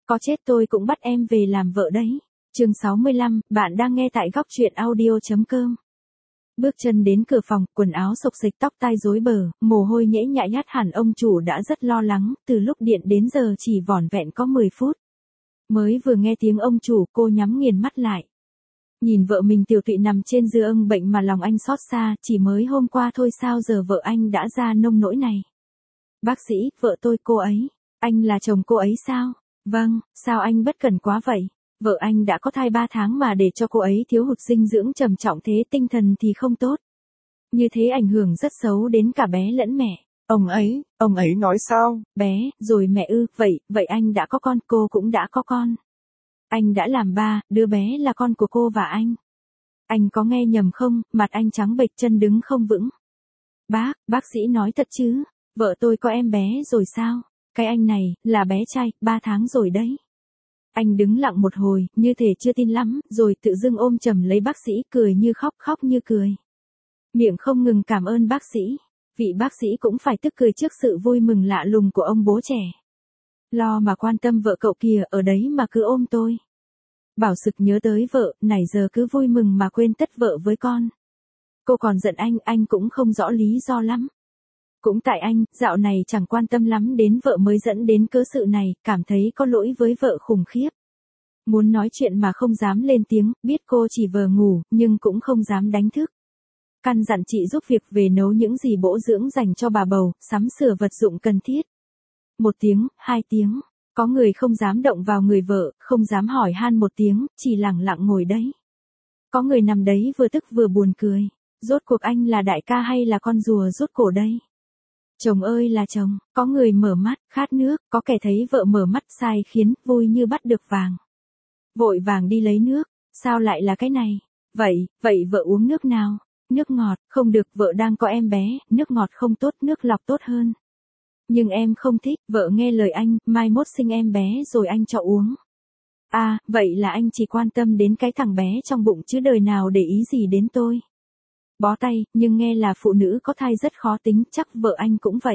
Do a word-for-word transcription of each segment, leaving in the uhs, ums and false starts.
có chết tôi cũng bắt em về làm vợ đấy. Chương sáu mươi lăm, bạn đang nghe tại góc truyện audio chấm com. Bước chân đến cửa phòng, quần áo xộc xịch, tóc tai rối bời, mồ hôi nhễ nhại, nhát hẳn ông chủ đã rất lo lắng, từ lúc điện đến giờ chỉ vỏn vẹn có mười phút. Mới vừa nghe tiếng ông chủ, cô nhắm nghiền mắt lại. Nhìn vợ mình tiểu tụy nằm trên giường bệnh mà lòng anh xót xa, chỉ mới hôm qua thôi sao giờ vợ anh đã ra nông nỗi này. Bác sĩ, vợ tôi cô ấy. Anh là chồng cô ấy sao? Vâng, sao anh bất cẩn quá vậy? Vợ anh đã có thai ba tháng mà để cho cô ấy thiếu hụt dinh dưỡng trầm trọng thế, tinh thần thì không tốt. Như thế ảnh hưởng rất xấu đến cả bé lẫn mẹ. Ông ấy, ông ấy nói sao? Bé, rồi mẹ ư, vậy, vậy anh đã có con, cô cũng đã có con. Anh đã làm ba, đứa bé là con của cô và anh. Anh có nghe nhầm không? Mặt anh trắng bệch, chân đứng không vững. Bác, bác sĩ nói thật chứ? Vợ tôi có em bé rồi sao? Cái anh này, là bé trai, ba tháng rồi đấy. Anh đứng lặng một hồi, như thể chưa tin lắm, rồi tự dưng ôm chầm lấy bác sĩ, cười như khóc, khóc như cười. Miệng không ngừng cảm ơn bác sĩ. Vị bác sĩ cũng phải tức cười trước sự vui mừng lạ lùng của ông bố trẻ. Lo mà quan tâm vợ cậu kìa, ở đấy mà cứ ôm tôi. Bảo sực nhớ tới vợ, nãy giờ cứ vui mừng mà quên tất vợ với con. Cô còn giận anh, anh cũng không rõ lý do lắm. Cũng tại anh, dạo này chẳng quan tâm lắm đến vợ mới dẫn đến cớ sự này, cảm thấy có lỗi với vợ khủng khiếp. Muốn nói chuyện mà không dám lên tiếng, biết cô chỉ vờ ngủ, nhưng cũng không dám đánh thức. Căn dặn chị giúp việc về nấu những gì bổ dưỡng dành cho bà bầu, sắm sửa vật dụng cần thiết. Một tiếng, hai tiếng, có người không dám động vào người vợ, không dám hỏi han một tiếng, chỉ lặng lặng ngồi đấy. Có người nằm đấy vừa tức vừa buồn cười, rốt cuộc anh là đại ca hay là con rùa rút cổ đây? Chồng ơi là chồng, có người mở mắt, khát nước, có kẻ thấy vợ mở mắt sai khiến, vui như bắt được vàng. Vội vàng đi lấy nước, sao lại là cái này? Vậy, vậy vợ uống nước nào? Nước ngọt, không được, vợ đang có em bé, nước ngọt không tốt, nước lọc tốt hơn. Nhưng em không thích, vợ nghe lời anh, mai mốt sinh em bé rồi anh cho uống. À, vậy là anh chỉ quan tâm đến cái thằng bé trong bụng chứ đời nào để ý gì đến tôi. Bó tay, nhưng nghe là phụ nữ có thai rất khó tính, chắc vợ anh cũng vậy.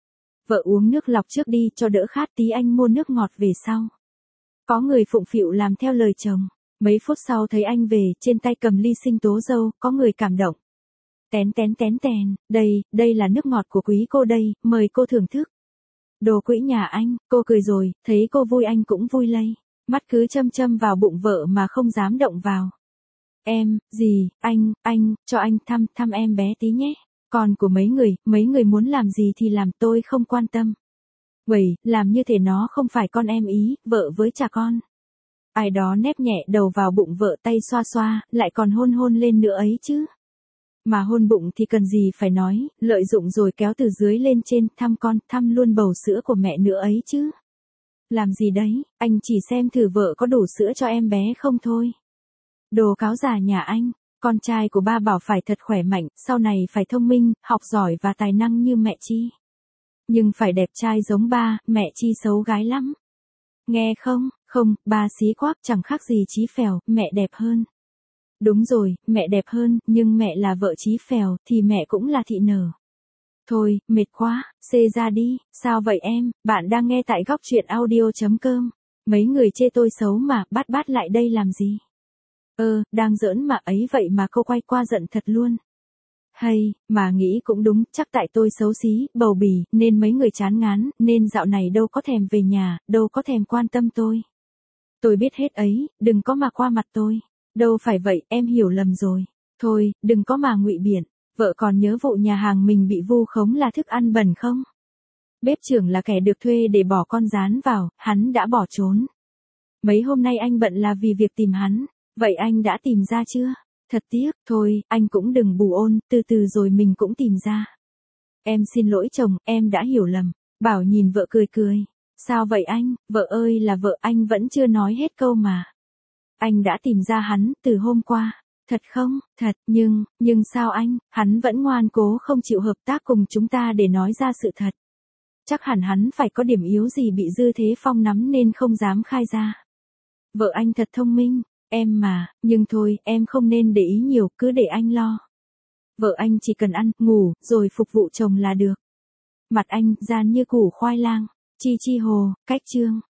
Vợ uống nước lọc trước đi, cho đỡ khát, tí anh mua nước ngọt về sau. Có người phụng phịu làm theo lời chồng. Mấy phút sau thấy anh về, trên tay cầm ly sinh tố dâu, có người cảm động. Tén tén tén tèn, đây, đây là nước ngọt của quý cô đây, mời cô thưởng thức. Đồ quỹ nhà anh, cô cười rồi, thấy cô vui anh cũng vui lây. Mắt cứ châm châm vào bụng vợ mà không dám động vào. Em, gì, anh, anh, cho anh thăm, thăm em bé tí nhé. Con của mấy người, mấy người muốn làm gì thì làm, tôi không quan tâm. Vậy, làm như thế nó không phải con em ý, vợ với cha con. Ai đó nép nhẹ đầu vào bụng vợ, tay xoa xoa, lại còn hôn hôn lên nữa ấy chứ. Mà hôn bụng thì cần gì phải nói, lợi dụng rồi kéo từ dưới lên trên, thăm con, thăm luôn bầu sữa của mẹ nữa ấy chứ. Làm gì đấy, anh chỉ xem thử vợ có đủ sữa cho em bé không thôi. Đồ cáo già nhà anh, con trai của ba bảo phải thật khỏe mạnh, sau này phải thông minh, học giỏi và tài năng như mẹ Chi. Nhưng phải đẹp trai giống ba, mẹ Chi xấu gái lắm. Nghe không, không, ba xí quác chẳng khác gì Chí Phèo, mẹ đẹp hơn. Đúng rồi, mẹ đẹp hơn, nhưng mẹ là vợ Chí Phèo, thì mẹ cũng là thị nở. Thôi, mệt quá, xê ra đi, sao vậy em, bạn đang nghe tại góc truyện audio chấm com. Mấy người chê tôi xấu mà, bát bát lại đây làm gì? Ơ, đang giỡn mà ấy vậy mà cô quay qua giận thật luôn. Hay, mà nghĩ cũng đúng, chắc tại tôi xấu xí, bầu bì, nên mấy người chán ngán, nên dạo này đâu có thèm về nhà, đâu có thèm quan tâm tôi. Tôi biết hết ấy, đừng có mà qua mặt tôi. Đâu phải vậy, em hiểu lầm rồi. Thôi, đừng có mà ngụy biện. Vợ còn nhớ vụ nhà hàng mình bị vu khống là thức ăn bẩn không? Bếp trưởng là kẻ được thuê để bỏ con gián vào, hắn đã bỏ trốn. Mấy hôm nay anh bận là vì việc tìm hắn. Vậy anh đã tìm ra chưa? Thật tiếc, thôi, anh cũng đừng bù ôn, từ từ rồi mình cũng tìm ra. Em xin lỗi chồng, em đã hiểu lầm. Bảo nhìn vợ cười cười. Sao vậy anh, vợ ơi là vợ, anh vẫn chưa nói hết câu mà. Anh đã tìm ra hắn, từ hôm qua. Thật không? Thật, nhưng, nhưng sao anh, hắn vẫn ngoan cố không chịu hợp tác cùng chúng ta để nói ra sự thật. Chắc hẳn hắn phải có điểm yếu gì bị Dư Thế Phong nắm nên không dám khai ra. Vợ anh thật thông minh. Em mà, nhưng thôi, em không nên để ý nhiều, cứ để anh lo. Vợ anh chỉ cần ăn, ngủ, rồi phục vụ chồng là được. Mặt anh, gian như củ khoai lang. Chi chi hồ, cách chương.